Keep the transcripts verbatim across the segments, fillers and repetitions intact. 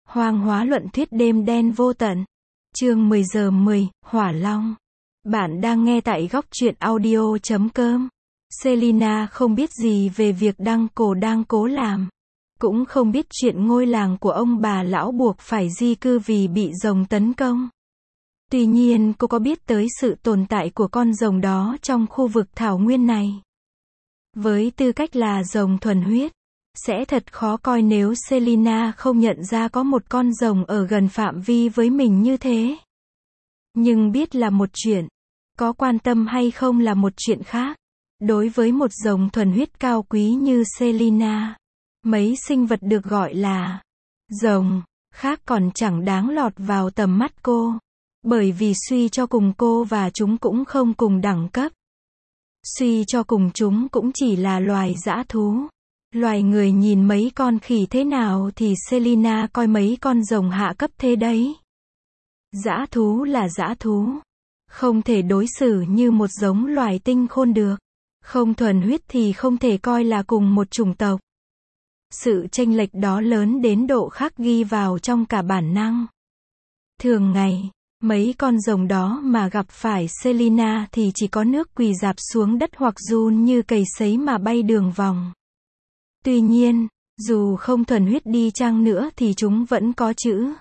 Hoang hóa luận thuyết đêm đen vô tận. Chương mười giờ mười, Hỏa Long. Bạn đang nghe tại góc truyện audio chấm com. Selina không biết gì về việc Đăng Cổ đang cố làm. Cũng không biết chuyện ngôi làng của ông bà lão buộc phải di cư vì bị rồng tấn công. Tuy nhiên cô có biết tới sự tồn tại của con rồng đó trong khu vực thảo nguyên này. Với tư cách là rồng thuần huyết, sẽ thật khó coi nếu Selina không nhận ra có một con rồng ở gần phạm vi với mình như thế. Nhưng biết là một chuyện, có quan tâm hay không là một chuyện khác. Đối với một rồng thuần huyết cao quý như Selina, mấy sinh vật được gọi là rồng khác còn chẳng đáng lọt vào tầm mắt cô. Bởi vì suy cho cùng cô và chúng cũng không cùng đẳng cấp. Suy cho cùng chúng cũng chỉ là loài dã thú. Loài người nhìn mấy con khỉ thế nào thì Selina coi mấy con rồng hạ cấp thế đấy. Dã thú là dã thú. Không thể đối xử như một giống loài tinh khôn được. Không thuần huyết thì không thể coi là cùng một chủng tộc. Sự chênh lệch đó lớn đến độ khắc ghi vào trong cả bản năng. Thường ngày, mấy con rồng đó mà gặp phải Selina thì chỉ có nước quỳ rạp xuống đất hoặc run như cầy sấy mà bay đường vòng. Tuy nhiên, dù không thuần huyết đi chăng nữa thì chúng vẫn có chữ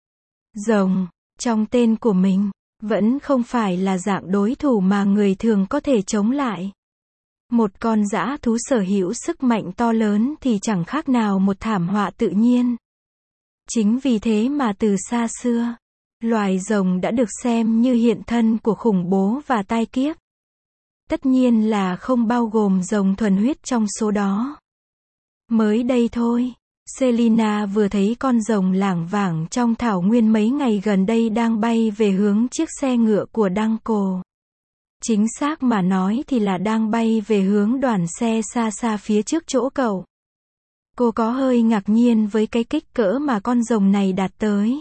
rồng trong tên của mình, vẫn không phải là dạng đối thủ mà người thường có thể chống lại. Một con dã thú sở hữu sức mạnh to lớn thì chẳng khác nào một thảm họa tự nhiên. Chính vì thế mà từ xa xưa, loài rồng đã được xem như hiện thân của khủng bố và tai kiếp. Tất nhiên là không bao gồm rồng thuần huyết trong số đó. Mới đây thôi, Selina vừa thấy con rồng lảng vảng trong thảo nguyên mấy ngày gần đây đang bay về hướng chiếc xe ngựa của Đăng Cổ. Chính xác mà nói thì là đang bay về hướng đoàn xe xa xa phía trước chỗ cậu. Cô có hơi ngạc nhiên với cái kích cỡ mà con rồng này đạt tới.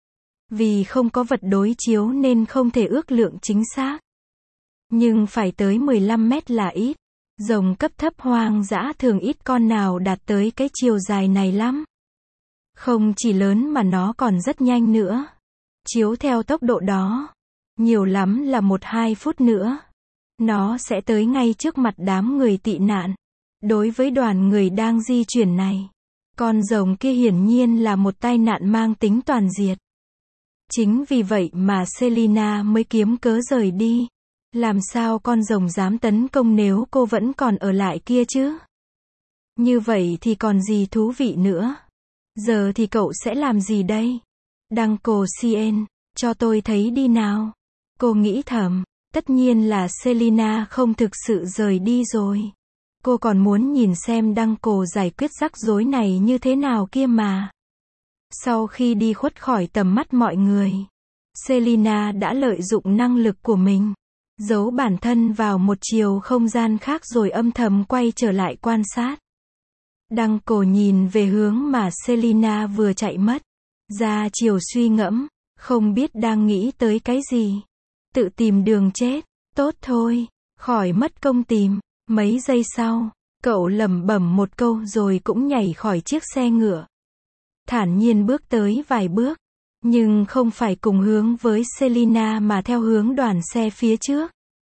Vì không có vật đối chiếu nên không thể ước lượng chính xác. Nhưng phải tới mười lăm mét là ít. Rồng cấp thấp hoang dã thường ít con nào đạt tới cái chiều dài này lắm. Không chỉ lớn mà nó còn rất nhanh nữa. Chiếu theo tốc độ đó, nhiều lắm là một hai phút nữa, nó sẽ tới ngay trước mặt đám người tị nạn. Đối với đoàn người đang di chuyển này, con rồng kia hiển nhiên là một tai nạn mang tính toàn diệt. Chính vì vậy mà Selina mới kiếm cớ rời đi. Làm sao con rồng dám tấn công nếu cô vẫn còn ở lại kia chứ? Như vậy thì còn gì thú vị nữa? Giờ thì cậu sẽ làm gì đây? Đăng Cổ Cien, cho tôi thấy đi nào. Cô nghĩ thầm, tất nhiên là Selina không thực sự rời đi rồi. Cô còn muốn nhìn xem Đăng Cổ giải quyết rắc rối này như thế nào kia mà. Sau khi đi khuất khỏi tầm mắt mọi người, Selina đã lợi dụng năng lực của mình, giấu bản thân vào một chiều không gian khác rồi âm thầm quay trở lại quan sát. Đăng Cổ nhìn về hướng mà Selina vừa chạy mất, ra chiều suy ngẫm, không biết đang nghĩ tới cái gì. Tự tìm đường chết, tốt thôi, khỏi mất công tìm. Mấy giây sau, cậu lẩm bẩm một câu rồi cũng nhảy khỏi chiếc xe ngựa. Thản nhiên bước tới vài bước, nhưng không phải cùng hướng với Selina mà theo hướng đoàn xe phía trước.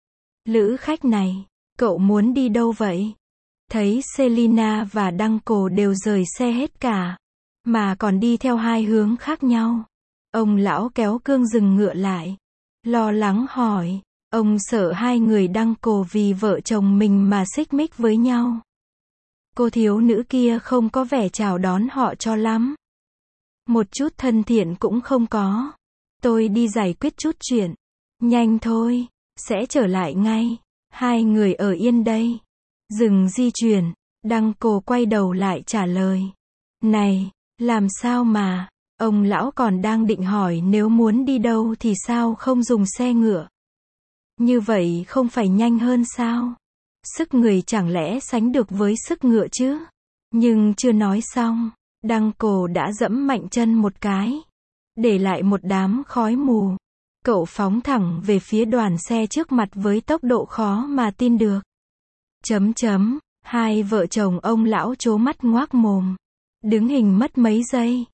Lữ khách này, cậu muốn đi đâu vậy? Thấy Selina và Đăng Cổ đều rời xe hết cả, mà còn đi theo hai hướng khác nhau. Ông lão kéo cương dừng ngựa lại, lo lắng hỏi. Ông sợ hai người Đăng Cổ vì vợ chồng mình mà xích mích với nhau. Cô thiếu nữ kia không có vẻ chào đón họ cho lắm. Một chút thân thiện cũng không có. Tôi đi giải quyết chút chuyện. Nhanh thôi, sẽ trở lại ngay. Hai người ở yên đây. Dừng di chuyển. Đăng Cổ quay đầu lại trả lời. Này, làm sao mà, ông lão còn đang định hỏi nếu muốn đi đâu thì sao không dùng xe ngựa. Như vậy không phải nhanh hơn sao? Sức người chẳng lẽ sánh được với sức ngựa chứ? Nhưng chưa nói xong, Đăng Cổ đã dẫm mạnh chân một cái, để lại một đám khói mù. Cậu phóng thẳng về phía đoàn xe trước mặt với tốc độ khó mà tin được. Chấm chấm, hai vợ chồng ông lão trố mắt ngoác mồm, đứng hình mất mấy giây.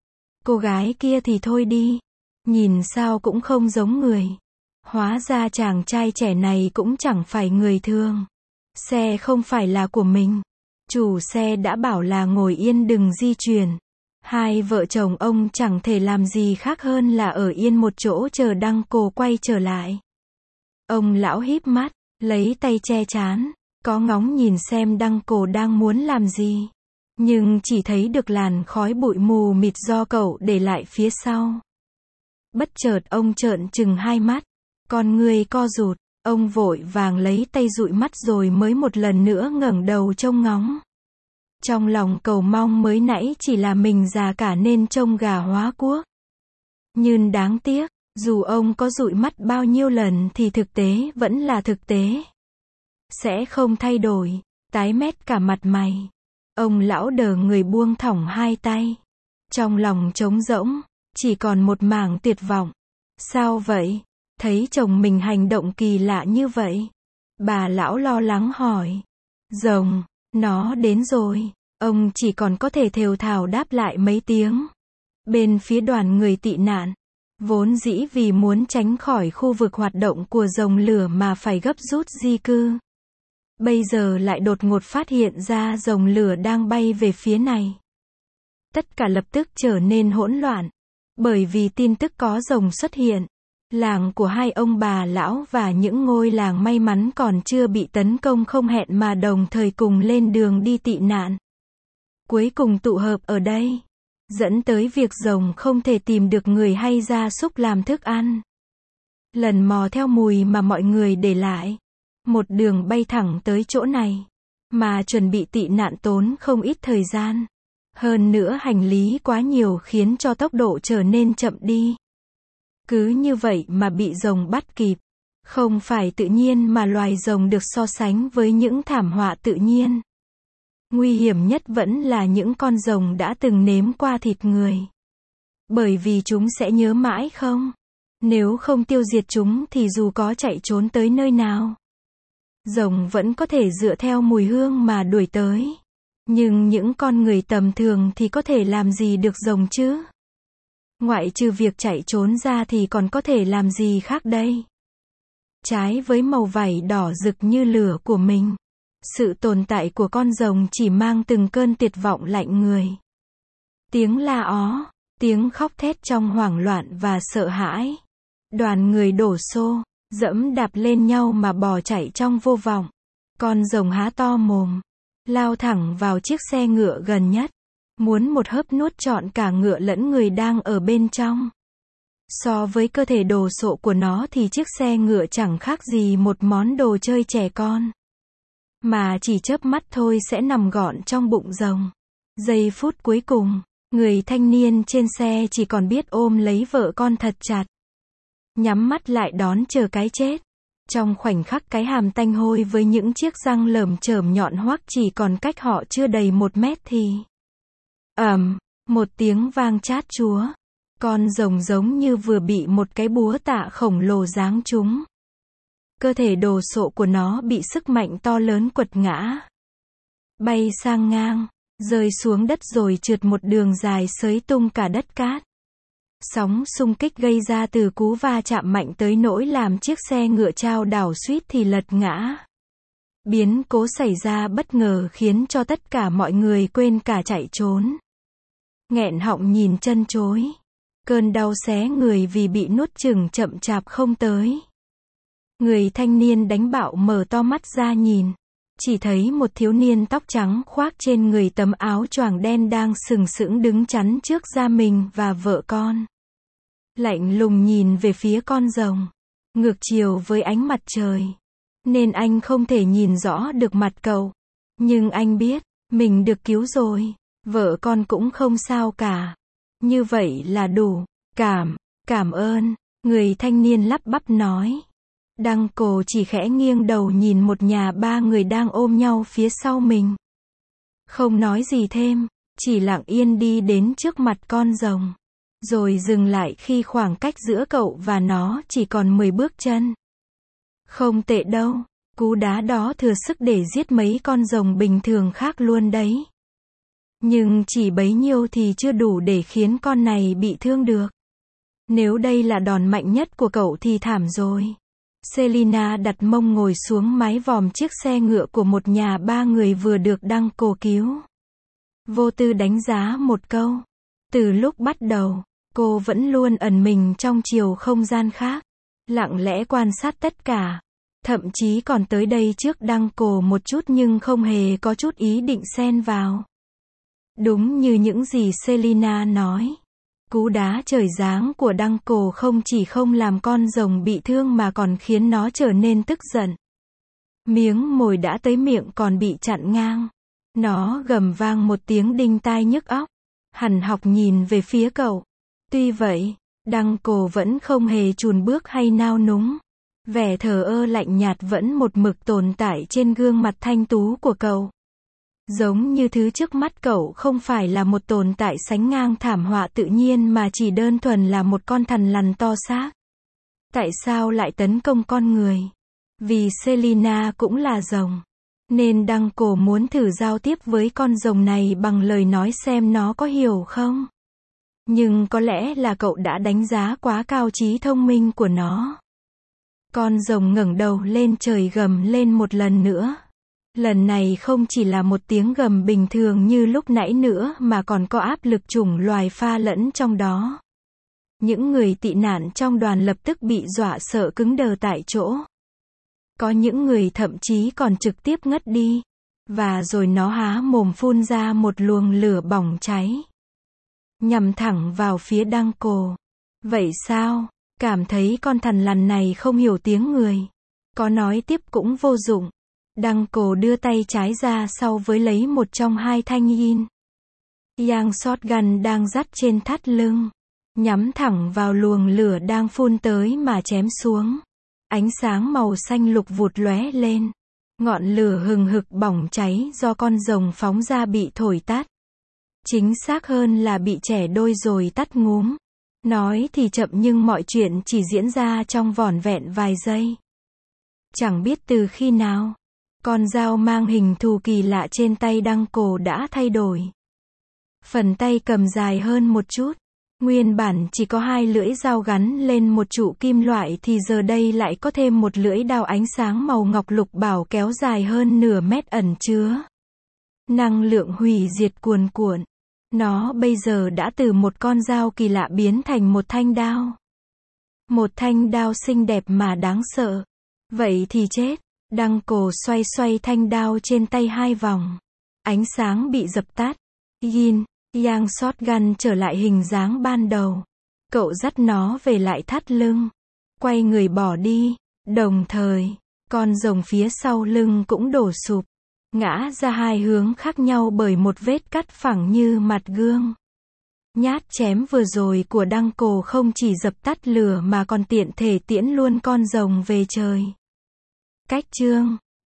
Cô gái kia thì thôi đi. Nhìn sao cũng không giống người. Hóa ra chàng trai trẻ này cũng chẳng phải người thường. Xe không phải là của mình. Chủ xe đã bảo là ngồi yên đừng di chuyển. Hai vợ chồng ông chẳng thể làm gì khác hơn là ở yên một chỗ chờ Đăng Cô quay trở lại. Ông lão híp mắt, lấy tay che trán, có ngóng nhìn xem Đăng Cô đang muốn làm gì. Nhưng chỉ thấy được làn khói bụi mù mịt do cậu để lại phía sau. Bất chợt ông trợn trừng hai mắt, con người co rụt, ông vội vàng lấy tay dụi mắt rồi mới một lần nữa ngẩng đầu trông ngóng. Trong lòng cầu mong mới nãy chỉ là mình già cả nên trông gà hóa cuốc. Nhưng đáng tiếc, dù ông có dụi mắt bao nhiêu lần thì thực tế vẫn là thực tế. Sẽ không thay đổi, tái mét cả mặt mày. Ông lão đờ người buông thõng hai tay. Trong lòng trống rỗng, chỉ còn một mảng tuyệt vọng. Sao vậy? Thấy chồng mình hành động kỳ lạ như vậy. Bà lão lo lắng hỏi. Rồng, nó đến rồi. Ông chỉ còn có thể thều thào đáp lại mấy tiếng. Bên phía đoàn người tị nạn, vốn dĩ vì muốn tránh khỏi khu vực hoạt động của rồng lửa mà phải gấp rút di cư. Bây giờ lại đột ngột phát hiện ra rồng lửa đang bay về phía này. Tất cả lập tức trở nên hỗn loạn. Bởi vì tin tức có rồng xuất hiện. Làng của hai ông bà lão và những ngôi làng may mắn còn chưa bị tấn công không hẹn mà đồng thời cùng lên đường đi tị nạn. Cuối cùng tụ hợp ở đây. Dẫn tới việc rồng không thể tìm được người hay gia súc làm thức ăn. Lần mò theo mùi mà mọi người để lại. Một đường bay thẳng tới chỗ này. Mà chuẩn bị tị nạn tốn không ít thời gian. Hơn nữa hành lý quá nhiều khiến cho tốc độ trở nên chậm đi. Cứ như vậy mà bị rồng bắt kịp. Không phải tự nhiên mà loài rồng được so sánh với những thảm họa tự nhiên. Nguy hiểm nhất vẫn là những con rồng đã từng nếm qua thịt người. Bởi vì chúng sẽ nhớ mãi không? Nếu không tiêu diệt chúng thì dù có chạy trốn tới nơi nào, rồng vẫn có thể dựa theo mùi hương mà đuổi tới. Nhưng những con người tầm thường thì có thể làm gì được rồng chứ? Ngoại trừ việc chạy trốn ra thì còn có thể làm gì khác đây? Trái với màu vảy đỏ rực như lửa của mình, sự tồn tại của con rồng chỉ mang từng cơn tuyệt vọng lạnh người. Tiếng la ó, tiếng khóc thét trong hoảng loạn và sợ hãi. Đoàn người đổ xô, dẫm đạp lên nhau mà bò chạy trong vô vọng. Con rồng há to mồm, lao thẳng vào chiếc xe ngựa gần nhất, muốn một hớp nuốt trọn cả ngựa lẫn người đang ở bên trong. So với cơ thể đồ sộ của nó thì chiếc xe ngựa chẳng khác gì một món đồ chơi trẻ con. Mà chỉ chớp mắt thôi sẽ nằm gọn trong bụng rồng. Giây phút cuối cùng, người thanh niên trên xe chỉ còn biết ôm lấy vợ con thật chặt. Nhắm mắt lại đón chờ cái chết. Trong khoảnh khắc cái hàm tanh hôi với những chiếc răng lởm chởm nhọn hoắt chỉ còn cách họ chưa đầy một mét thì ầm, um, một tiếng vang chát chúa. Con rồng giống như vừa bị một cái búa tạ khổng lồ giáng trúng. Cơ thể đồ sộ của nó bị sức mạnh to lớn quật ngã. Bay sang ngang, rơi xuống đất rồi trượt một đường dài xới tung cả đất cát. Sóng xung kích gây ra từ cú va chạm mạnh tới nỗi làm chiếc xe ngựa chao đảo suýt thì lật ngã. Biến cố xảy ra bất ngờ khiến cho tất cả mọi người quên cả chạy trốn. Nghẹn họng nhìn chân chối. Cơn đau xé người vì bị nuốt chửng chậm chạp không tới. Người thanh niên đánh bạo mở to mắt ra nhìn. Chỉ thấy một thiếu niên tóc trắng khoác trên người tấm áo choàng đen đang sừng sững đứng chắn trước da mình và vợ con. Lạnh lùng nhìn về phía con rồng. Ngược chiều với ánh mặt trời. Nên anh không thể nhìn rõ được mặt cậu. Nhưng anh biết, mình được cứu rồi. Vợ con cũng không sao cả. Như vậy là đủ. Cảm, cảm ơn. Người thanh niên lắp bắp nói. Đăng Cô chỉ khẽ nghiêng đầu nhìn một nhà ba người đang ôm nhau phía sau mình. Không nói gì thêm, chỉ lặng yên đi đến trước mặt con rồng. Rồi dừng lại khi khoảng cách giữa cậu và nó chỉ còn mười bước chân. Không tệ đâu, cú đá đó thừa sức để giết mấy con rồng bình thường khác luôn đấy. Nhưng chỉ bấy nhiêu thì chưa đủ để khiến con này bị thương được. Nếu đây là đòn mạnh nhất của cậu thì thảm rồi. Selina đặt mông ngồi xuống mái vòm chiếc xe ngựa của một nhà ba người vừa được Đăng-cô cứu. Vô tư đánh giá một câu. Từ lúc bắt đầu, cô vẫn luôn ẩn mình trong chiều không gian khác, lặng lẽ quan sát tất cả. Thậm chí còn tới đây trước Đăng-cô một chút nhưng không hề có chút ý định xen vào. Đúng như những gì Selina nói. Cú đá trời giáng của Đăng-cô không chỉ không làm con rồng bị thương mà còn khiến nó trở nên tức giận. Miếng mồi đã tới miệng còn bị chặn ngang. Nó gầm vang một tiếng đinh tai nhức óc. Hằn học nhìn về phía cậu. Tuy vậy, Đăng-cô vẫn không hề chùn bước hay nao núng. Vẻ thờ ơ lạnh nhạt vẫn một mực tồn tại trên gương mặt thanh tú của cậu. Giống như thứ trước mắt cậu không phải là một tồn tại sánh ngang thảm họa tự nhiên mà chỉ đơn thuần là một con thằn lằn to xác. Tại sao lại tấn công con người? Vì Selina cũng là rồng. Nên Đăng-cô muốn thử giao tiếp với con rồng này bằng lời nói xem nó có hiểu không. Nhưng có lẽ là cậu đã đánh giá quá cao trí thông minh của nó. Con rồng ngẩng đầu lên trời gầm lên một lần nữa. Lần này không chỉ là một tiếng gầm bình thường như lúc nãy nữa mà còn có áp lực chủng loài pha lẫn trong đó. Những người tị nạn trong đoàn lập tức bị dọa sợ cứng đờ tại chỗ. Có những người thậm chí còn trực tiếp ngất đi. Và rồi nó há mồm phun ra một luồng lửa bỏng cháy. Nhằm thẳng vào phía Đăng-cô. Vậy sao? Cảm thấy con thằn lằn này không hiểu tiếng người. Có nói tiếp cũng vô dụng. Đăng-cô đưa tay trái ra sau với lấy một trong hai thanh yin yang shotgun đang dắt trên thắt lưng. Nhắm thẳng vào luồng lửa đang phun tới mà chém xuống. Ánh sáng màu xanh lục vụt lóe lên. Ngọn lửa hừng hực bỏng cháy do con rồng phóng ra bị thổi tắt. Chính xác hơn là bị chẻ đôi rồi tắt ngúm. Nói thì chậm nhưng mọi chuyện chỉ diễn ra trong vỏn vẹn vài giây. Chẳng biết từ khi nào, con dao mang hình thù kỳ lạ trên tay Đăng-cô đã thay đổi. Phần tay cầm dài hơn một chút. Nguyên bản chỉ có hai lưỡi dao gắn lên một trụ kim loại thì giờ đây lại có thêm một lưỡi đao ánh sáng màu ngọc lục bảo kéo dài hơn nửa mét ẩn chứa năng lượng hủy diệt cuồn cuộn. Nó bây giờ đã từ một con dao kỳ lạ biến thành một thanh đao. Một thanh đao xinh đẹp mà đáng sợ. Vậy thì chết. Đăng-cô xoay xoay thanh đao trên tay hai vòng. Ánh sáng bị dập tắt. Yin yang shotgun trở lại hình dáng ban đầu. Cậu dắt nó về lại thắt lưng. Quay người bỏ đi. Đồng thời, con rồng phía sau lưng cũng đổ sụp. Ngã ra hai hướng khác nhau bởi một vết cắt phẳng như mặt gương. Nhát chém vừa rồi của Đăng-cô không chỉ dập tắt lửa mà còn tiện thể tiễn luôn con rồng về trời. Cách chương